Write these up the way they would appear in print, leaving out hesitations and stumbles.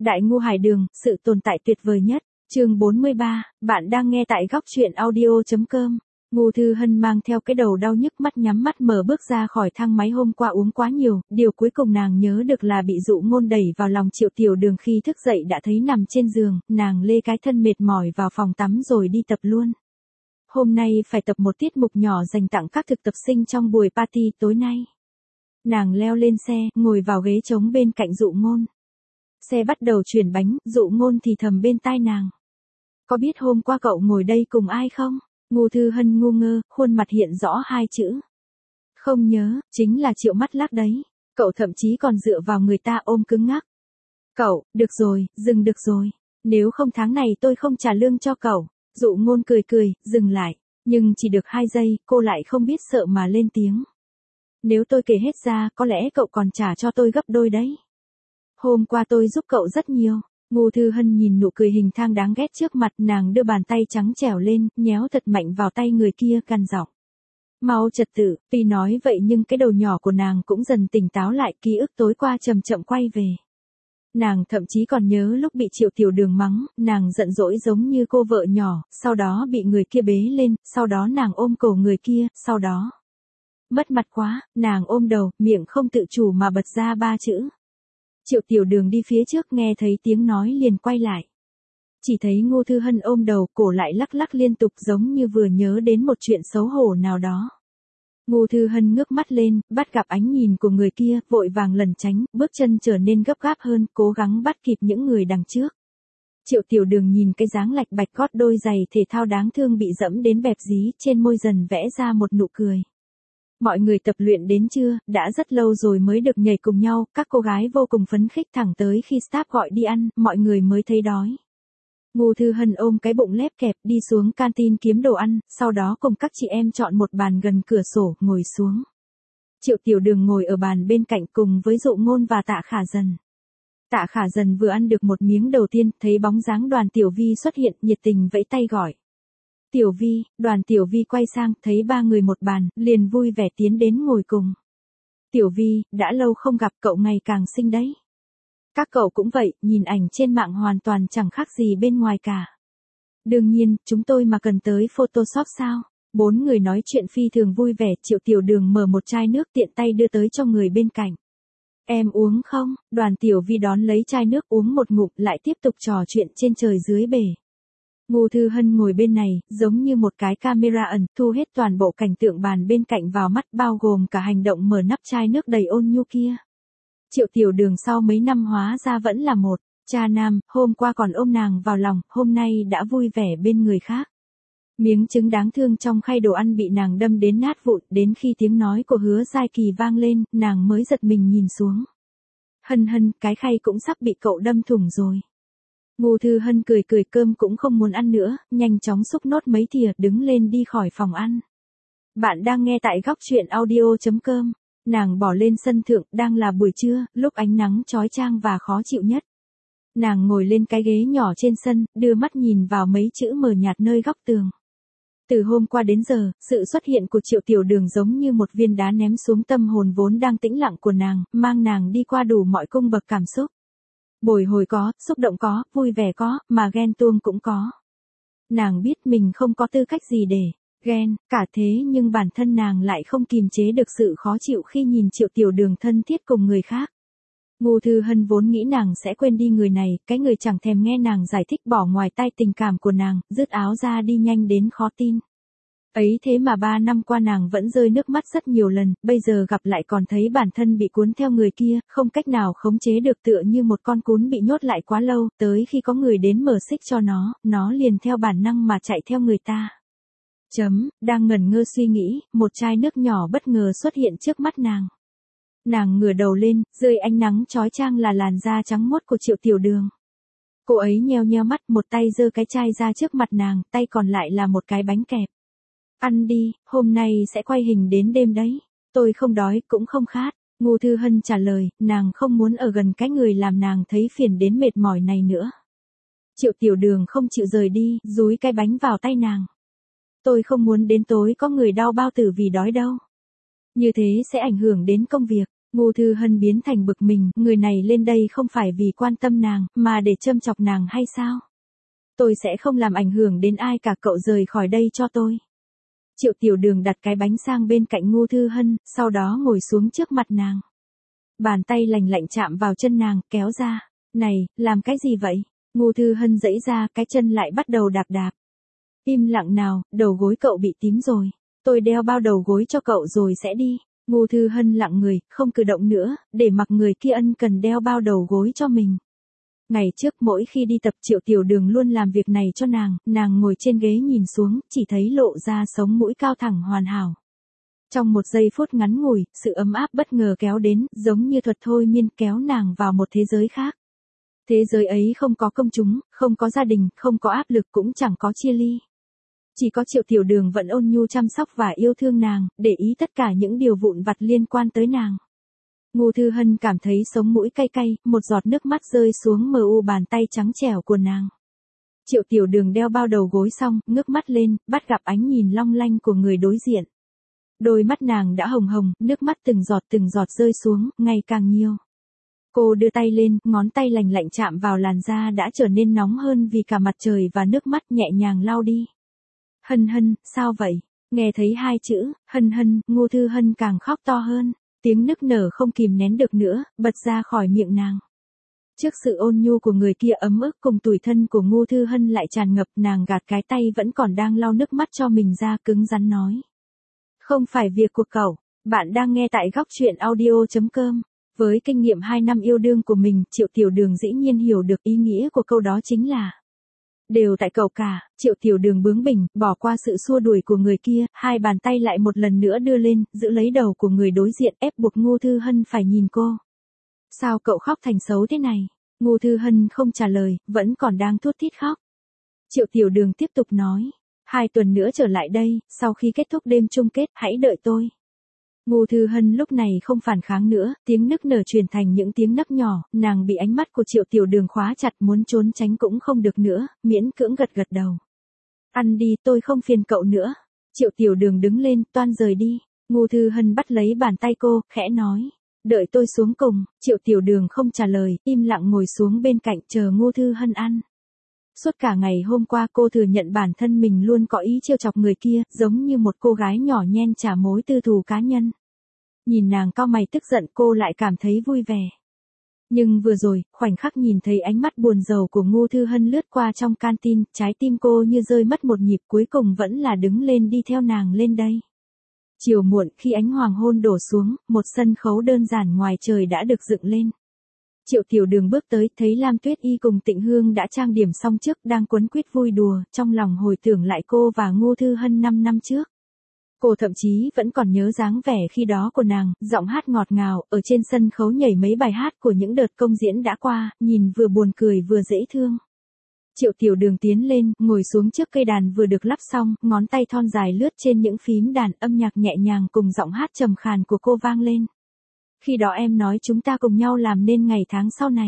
Đại ngu hải đường, sự tồn tại tuyệt vời nhất. Chương 43, bạn đang nghe tại góc truyện audio.com. Ngô Thư Hân mang theo cái đầu đau nhức mắt nhắm mắt mở bước ra khỏi thang máy. Hôm qua uống quá nhiều, điều cuối cùng nàng nhớ được là bị Dụ Ngôn đẩy vào lòng Triệu Tiểu Đường. Khi thức dậy đã thấy nằm trên giường, nàng lê cái thân mệt mỏi vào phòng tắm rồi đi tập luôn. Hôm nay phải tập một tiết mục nhỏ dành tặng các thực tập sinh trong buổi party tối nay. Nàng leo lên xe, ngồi vào ghế trống bên cạnh Dụ Ngôn. Xe bắt đầu chuyển bánh, Dụ Ngôn thì thầm bên tai nàng. Có biết hôm qua cậu ngồi đây cùng ai không? Ngô Thư Hân ngu ngơ, khuôn mặt hiện rõ hai chữ. Không nhớ, chính là Triệu Mắt Lác đấy. Cậu thậm chí còn dựa vào người ta ôm cứng ngắc. Cậu, được rồi, dừng được rồi. Nếu không tháng này tôi không trả lương cho cậu. Dụ Ngôn cười cười, dừng lại. Nhưng chỉ được 2 giây, cô lại không biết sợ mà lên tiếng. Nếu tôi kể hết ra, có lẽ cậu còn trả cho tôi gấp đôi đấy. Hôm qua tôi giúp cậu rất nhiều. Ngô Thư Hân nhìn nụ cười hình thang đáng ghét trước mặt, nàng đưa bàn tay trắng trẻo lên, nhéo thật mạnh vào tay người kia, căn giọng. Mau trật tự. Tuy nói vậy nhưng cái đầu nhỏ của nàng cũng dần tỉnh táo lại, ký ức tối qua chậm chậm quay về. Nàng thậm chí còn nhớ lúc bị Triệu Tiểu Đường mắng, nàng giận dỗi giống như cô vợ nhỏ, sau đó bị người kia bế lên, sau đó nàng ôm cổ người kia, sau đó. Mất mặt quá, nàng ôm đầu, miệng không tự chủ mà bật ra 3 chữ. Triệu Tiểu Đường đi phía trước nghe thấy tiếng nói liền quay lại. Chỉ thấy Ngô Thư Hân ôm đầu, cổ lại lắc lắc liên tục giống như vừa nhớ đến một chuyện xấu hổ nào đó. Ngô Thư Hân ngước mắt lên, bắt gặp ánh nhìn của người kia, vội vàng lẩn tránh, bước chân trở nên gấp gáp hơn, cố gắng bắt kịp những người đằng trước. Triệu Tiểu Đường nhìn cái dáng lạch bạch gót đôi giày thể thao đáng thương bị dẫm đến bẹp dí, trên môi dần vẽ ra một nụ cười. Mọi người tập luyện đến chưa, đã rất lâu rồi mới được nhảy cùng nhau, các cô gái vô cùng phấn khích thẳng tới khi staff gọi đi ăn, mọi người mới thấy đói. Ngô Thư Hân ôm cái bụng lép kẹp đi xuống canteen kiếm đồ ăn, sau đó cùng các chị em chọn một bàn gần cửa sổ, ngồi xuống. Triệu Tiểu Đường ngồi ở bàn bên cạnh cùng với Dụ Ngôn và Tạ Khả Dần. Tạ Khả Dần vừa ăn được một miếng đầu tiên, thấy bóng dáng Đoàn Tiểu Vi xuất hiện, nhiệt tình vẫy tay gọi. Tiểu Vi. Đoàn Tiểu Vi quay sang, thấy 3 người một bàn, liền vui vẻ tiến đến ngồi cùng. Tiểu Vi, đã lâu không gặp, cậu ngày càng xinh đấy. Các cậu cũng vậy, nhìn ảnh trên mạng hoàn toàn chẳng khác gì bên ngoài cả. Đương nhiên, chúng tôi mà cần tới Photoshop sao? 4 người nói chuyện phi thường vui vẻ, Triệu Tiểu Đường mở một chai nước tiện tay đưa tới cho người bên cạnh. Em uống không? Đoàn Tiểu Vi đón lấy chai nước uống một ngụm, lại tiếp tục trò chuyện trên trời dưới bể. Ngô Thư Hân ngồi bên này, giống như một cái camera ẩn, thu hết toàn bộ cảnh tượng bàn bên cạnh vào mắt, bao gồm cả hành động mở nắp chai nước đầy ôn nhu kia. Triệu Tiểu Đường sau mấy năm hóa ra vẫn là một cha nam, hôm qua còn ôm nàng vào lòng, hôm nay đã vui vẻ bên người khác. Miếng trứng đáng thương trong khay đồ ăn bị nàng đâm đến nát vụn, đến khi tiếng nói của Hứa Giai Kỳ vang lên, nàng mới giật mình nhìn xuống. Hân Hân, cái khay cũng sắp bị cậu đâm thủng rồi. Ngô Thư Hân cười cười, cơm cũng không muốn ăn nữa, nhanh chóng xúc nốt mấy thìa, đứng lên đi khỏi phòng ăn. Bạn đang nghe tại góc truyện audio.com. Nàng bỏ lên sân thượng, đang là buổi trưa, lúc ánh nắng chói chang và khó chịu nhất. Nàng ngồi lên cái ghế nhỏ trên sân, đưa mắt nhìn vào mấy chữ mờ nhạt nơi góc tường. Từ hôm qua đến giờ, sự xuất hiện của Triệu Tiểu Đường giống như một viên đá ném xuống tâm hồn vốn đang tĩnh lặng của nàng, mang nàng đi qua đủ mọi cung bậc cảm xúc. Bồi hồi có, xúc động có, vui vẻ có, mà ghen tuông cũng có. Nàng biết mình không có tư cách gì để ghen, cả thế nhưng bản thân nàng lại không kìm chế được sự khó chịu khi nhìn Triệu Tiểu Đường thân thiết cùng người khác. Ngô Thư Hân vốn nghĩ nàng sẽ quên đi người này, cái người chẳng thèm nghe nàng giải thích bỏ ngoài tai tình cảm của nàng, dứt áo ra đi nhanh đến khó tin. Ấy thế mà 3 năm qua nàng vẫn rơi nước mắt rất nhiều lần, bây giờ gặp lại còn thấy bản thân bị cuốn theo người kia, không cách nào khống chế được, tựa như một con cún bị nhốt lại quá lâu, tới khi có người đến mở xích cho nó liền theo bản năng mà chạy theo người ta. Đang ngẩn ngơ suy nghĩ, một chai nước nhỏ bất ngờ xuất hiện trước mắt nàng. Nàng ngửa đầu lên, dưới ánh nắng chói chang là làn da trắng muốt của Triệu Tiểu Đường. Cô ấy nheo nheo mắt, một tay giơ cái chai ra trước mặt nàng, tay còn lại là một cái bánh kẹp. Ăn đi, hôm nay sẽ quay hình đến đêm đấy. Tôi không đói, cũng không khát. Ngô Thư Hân trả lời, nàng không muốn ở gần cái người làm nàng thấy phiền đến mệt mỏi này nữa. Triệu Tiểu Đường không chịu rời đi, dúi cái bánh vào tay nàng. Tôi không muốn đến tối có người đau bao tử vì đói đâu. Như thế sẽ ảnh hưởng đến công việc. Ngô Thư Hân biến thành bực mình, người này lên đây không phải vì quan tâm nàng, mà để châm chọc nàng hay sao? Tôi sẽ không làm ảnh hưởng đến ai cả, cậu rời khỏi đây cho tôi. Triệu Tiểu Đường đặt cái bánh sang bên cạnh Ngô Thư Hân, sau đó ngồi xuống trước mặt nàng. Bàn tay lành lạnh chạm vào chân nàng, kéo ra. Này, làm cái gì vậy? Ngô Thư Hân giãy ra, cái chân lại bắt đầu đạp đạp. Im lặng nào, đầu gối cậu bị tím rồi. Tôi đeo bao đầu gối cho cậu rồi sẽ đi. Ngô Thư Hân lặng người, không cử động nữa, để mặc người kia ân cần đeo bao đầu gối cho mình. Ngày trước mỗi khi đi tập Triệu Tiểu Đường luôn làm việc này cho nàng ngồi trên ghế nhìn xuống, chỉ thấy lộ ra sống mũi cao thẳng hoàn hảo. Trong một giây phút ngắn ngủi, sự ấm áp bất ngờ kéo đến, giống như thuật thôi miên kéo nàng vào một thế giới khác. Thế giới ấy không có công chúng, không có gia đình, không có áp lực, cũng chẳng có chia ly. Chỉ có Triệu Tiểu Đường vẫn ôn nhu chăm sóc và yêu thương nàng, để ý tất cả những điều vụn vặt liên quan tới nàng. Ngô Thư Hân cảm thấy sống mũi cay cay, một giọt nước mắt rơi xuống mờ u bàn tay trắng trẻo của nàng. Triệu Tiểu Đường đeo bao đầu gối xong, ngước mắt lên, bắt gặp ánh nhìn long lanh của người đối diện. Đôi mắt nàng đã hồng hồng, nước mắt từng giọt rơi xuống, ngày càng nhiều. Cô đưa tay lên, ngón tay lành lạnh chạm vào làn da đã trở nên nóng hơn vì cả mặt trời và nước mắt, nhẹ nhàng lau đi. Hân Hân, sao vậy? Nghe thấy hai chữ, Hân Hân, Ngô Thư Hân càng khóc to hơn. Tiếng nức nở không kìm nén được nữa, bật ra khỏi miệng nàng. Trước sự ôn nhu của người kia ấm ức cùng tủi thân của Ngô Thư Hân lại tràn ngập, nàng gạt cái tay vẫn còn đang lau nước mắt cho mình ra, cứng rắn nói. Không phải việc của cậu, bạn đang nghe tại góc truyện audio.com. Với kinh nghiệm 2 năm yêu đương của mình, Triệu Tiểu Đường dĩ nhiên hiểu được ý nghĩa của câu đó chính là đều tại cậu cả. Triệu Tiểu Đường bướng bỉnh, bỏ qua sự xua đuổi của người kia, hai bàn tay lại một lần nữa đưa lên, giữ lấy đầu của người đối diện, ép buộc Ngô Thư Hân phải nhìn cô. Sao cậu khóc thành xấu thế này? Ngô Thư Hân không trả lời, vẫn còn đang thút thít khóc. Triệu Tiểu Đường tiếp tục nói, 2 tuần nữa trở lại đây, sau khi kết thúc đêm chung kết, hãy đợi tôi. Ngô Thư Hân lúc này không phản kháng nữa, tiếng nức nở truyền thành những tiếng nấc nhỏ, nàng bị ánh mắt của Triệu Tiểu Đường khóa chặt, muốn trốn tránh cũng không được nữa, miễn cưỡng gật gật đầu. Ăn đi, tôi không phiền cậu nữa. Triệu Tiểu Đường đứng lên, toan rời đi. Ngô Thư Hân bắt lấy bàn tay cô, khẽ nói, đợi tôi xuống cùng. Triệu Tiểu Đường không trả lời, im lặng ngồi xuống bên cạnh chờ Ngô Thư Hân ăn. Suốt cả ngày hôm qua cô thừa nhận bản thân mình luôn có ý trêu chọc người kia, giống như một cô gái nhỏ nhen trả mối tư thù cá nhân. Nhìn nàng cau mày tức giận, cô lại cảm thấy vui vẻ. Nhưng vừa rồi, khoảnh khắc nhìn thấy ánh mắt buồn rầu của Ngô Thư Hân lướt qua trong canteen, trái tim cô như rơi mất một nhịp, cuối cùng vẫn là đứng lên đi theo nàng lên đây. Chiều muộn, khi ánh hoàng hôn đổ xuống, một sân khấu đơn giản ngoài trời đã được dựng lên. Triệu Tiểu Đường bước tới, thấy Lam Tuyết Y cùng Tịnh Hương đã trang điểm xong trước, đang quấn quýt vui đùa, trong lòng hồi tưởng lại cô và Ngô Thư Hân 5 năm trước. Cô thậm chí vẫn còn nhớ dáng vẻ khi đó của nàng, giọng hát ngọt ngào, ở trên sân khấu nhảy mấy bài hát của những đợt công diễn đã qua, nhìn vừa buồn cười vừa dễ thương. Triệu Tiểu Đường tiến lên, ngồi xuống trước cây đàn vừa được lắp xong, ngón tay thon dài lướt trên những phím đàn, âm nhạc nhẹ nhàng cùng giọng hát trầm khàn của cô vang lên. Khi đó em nói chúng ta cùng nhau làm nên ngày tháng sau này.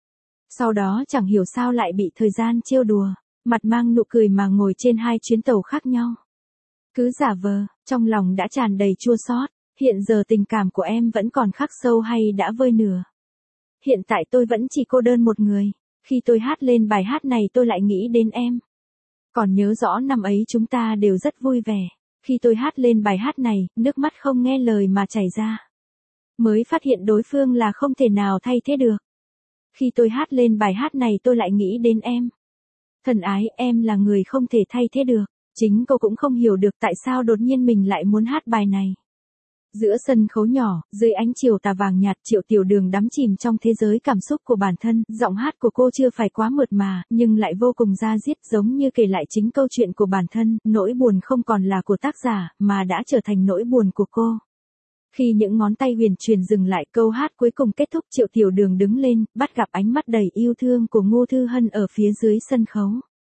Sau đó chẳng hiểu sao lại bị thời gian trêu đùa, mặt mang nụ cười mà ngồi trên 2 chuyến tàu khác nhau. Cứ giả vờ, trong lòng đã tràn đầy chua xót, hiện giờ tình cảm của em vẫn còn khắc sâu hay đã vơi nửa. Hiện tại tôi vẫn chỉ cô đơn một người, khi tôi hát lên bài hát này tôi lại nghĩ đến em. Còn nhớ rõ năm ấy chúng ta đều rất vui vẻ, khi tôi hát lên bài hát này, nước mắt không nghe lời mà chảy ra. Mới phát hiện đối phương là không thể nào thay thế được. Khi tôi hát lên bài hát này tôi lại nghĩ đến em. Thân ái, em là người không thể thay thế được. Chính cô cũng không hiểu được tại sao đột nhiên mình lại muốn hát bài này. Giữa sân khấu nhỏ, dưới ánh chiều tà vàng nhạt, Triệu Tiểu Đường đắm chìm trong thế giới cảm xúc của bản thân, giọng hát của cô chưa phải quá mượt mà, nhưng lại vô cùng da diết, giống như kể lại chính câu chuyện của bản thân, nỗi buồn không còn là của tác giả, mà đã trở thành nỗi buồn của cô. Khi những ngón tay huyền truyền dừng lại, câu hát cuối cùng kết thúc, Triệu Tiểu Đường đứng lên, bắt gặp ánh mắt đầy yêu thương của Ngô Thư Hân ở phía dưới sân khấu.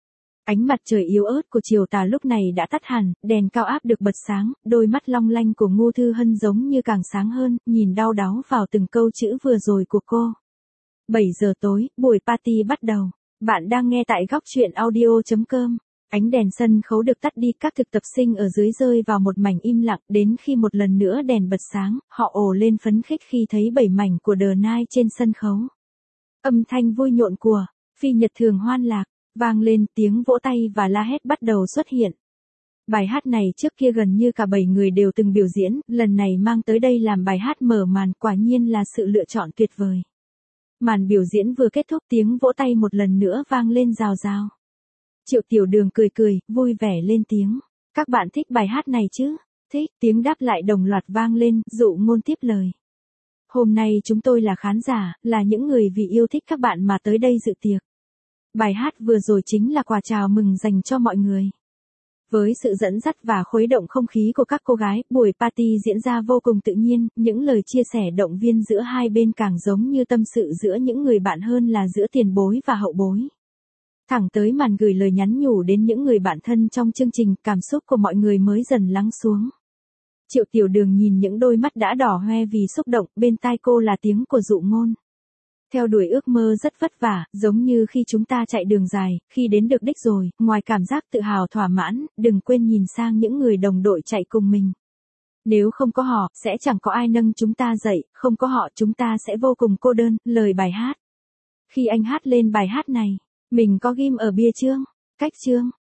Ánh mặt trời yếu ớt của chiều tà lúc này đã tắt hẳn, đèn cao áp được bật sáng, đôi mắt long lanh của Ngô Thư Hân giống như càng sáng hơn, nhìn đau đáu vào từng câu chữ vừa rồi của cô. 7 giờ tối, buổi party bắt đầu. Bạn đang nghe tại góc truyện audio.com. Ánh đèn sân khấu được tắt đi, các thực tập sinh ở dưới rơi vào một mảnh im lặng, đến khi một lần nữa đèn bật sáng, họ ồ lên phấn khích khi thấy 7 mảnh của The Night trên sân khấu. Âm thanh vui nhộn của Phi Nhật Thường hoan lạc vang lên, tiếng vỗ tay và la hét bắt đầu xuất hiện. Bài hát này trước kia gần như cả 7 người đều từng biểu diễn, lần này mang tới đây làm bài hát mở màn, quả nhiên là sự lựa chọn tuyệt vời. Màn biểu diễn vừa kết thúc, tiếng vỗ tay một lần nữa vang lên rào rào. Triệu Tiểu Đường cười cười, vui vẻ lên tiếng. Các bạn thích bài hát này chứ? Thích, tiếng đáp lại đồng loạt vang lên, Dụ Ngôn tiếp lời. Hôm nay chúng tôi là khán giả, là những người vì yêu thích các bạn mà tới đây dự tiệc. Bài hát vừa rồi chính là quà chào mừng dành cho mọi người. Với sự dẫn dắt và khuấy động không khí của các cô gái, buổi party diễn ra vô cùng tự nhiên, những lời chia sẻ động viên giữa hai bên càng giống như tâm sự giữa những người bạn hơn là giữa tiền bối và hậu bối. Thẳng tới màn gửi lời nhắn nhủ đến những người bạn thân trong chương trình, cảm xúc của mọi người mới dần lắng xuống. Triệu Tiểu Đường nhìn những đôi mắt đã đỏ hoe vì xúc động, bên tai cô là tiếng của Dụ Ngôn. Theo đuổi ước mơ rất vất vả, giống như khi chúng ta chạy đường dài, khi đến được đích rồi, ngoài cảm giác tự hào thỏa mãn, đừng quên nhìn sang những người đồng đội chạy cùng mình. Nếu không có họ, sẽ chẳng có ai nâng chúng ta dậy, không có họ chúng ta sẽ vô cùng cô đơn, lời bài hát. Khi anh hát lên bài hát này, mình có ghim ở bia chương, cách chương,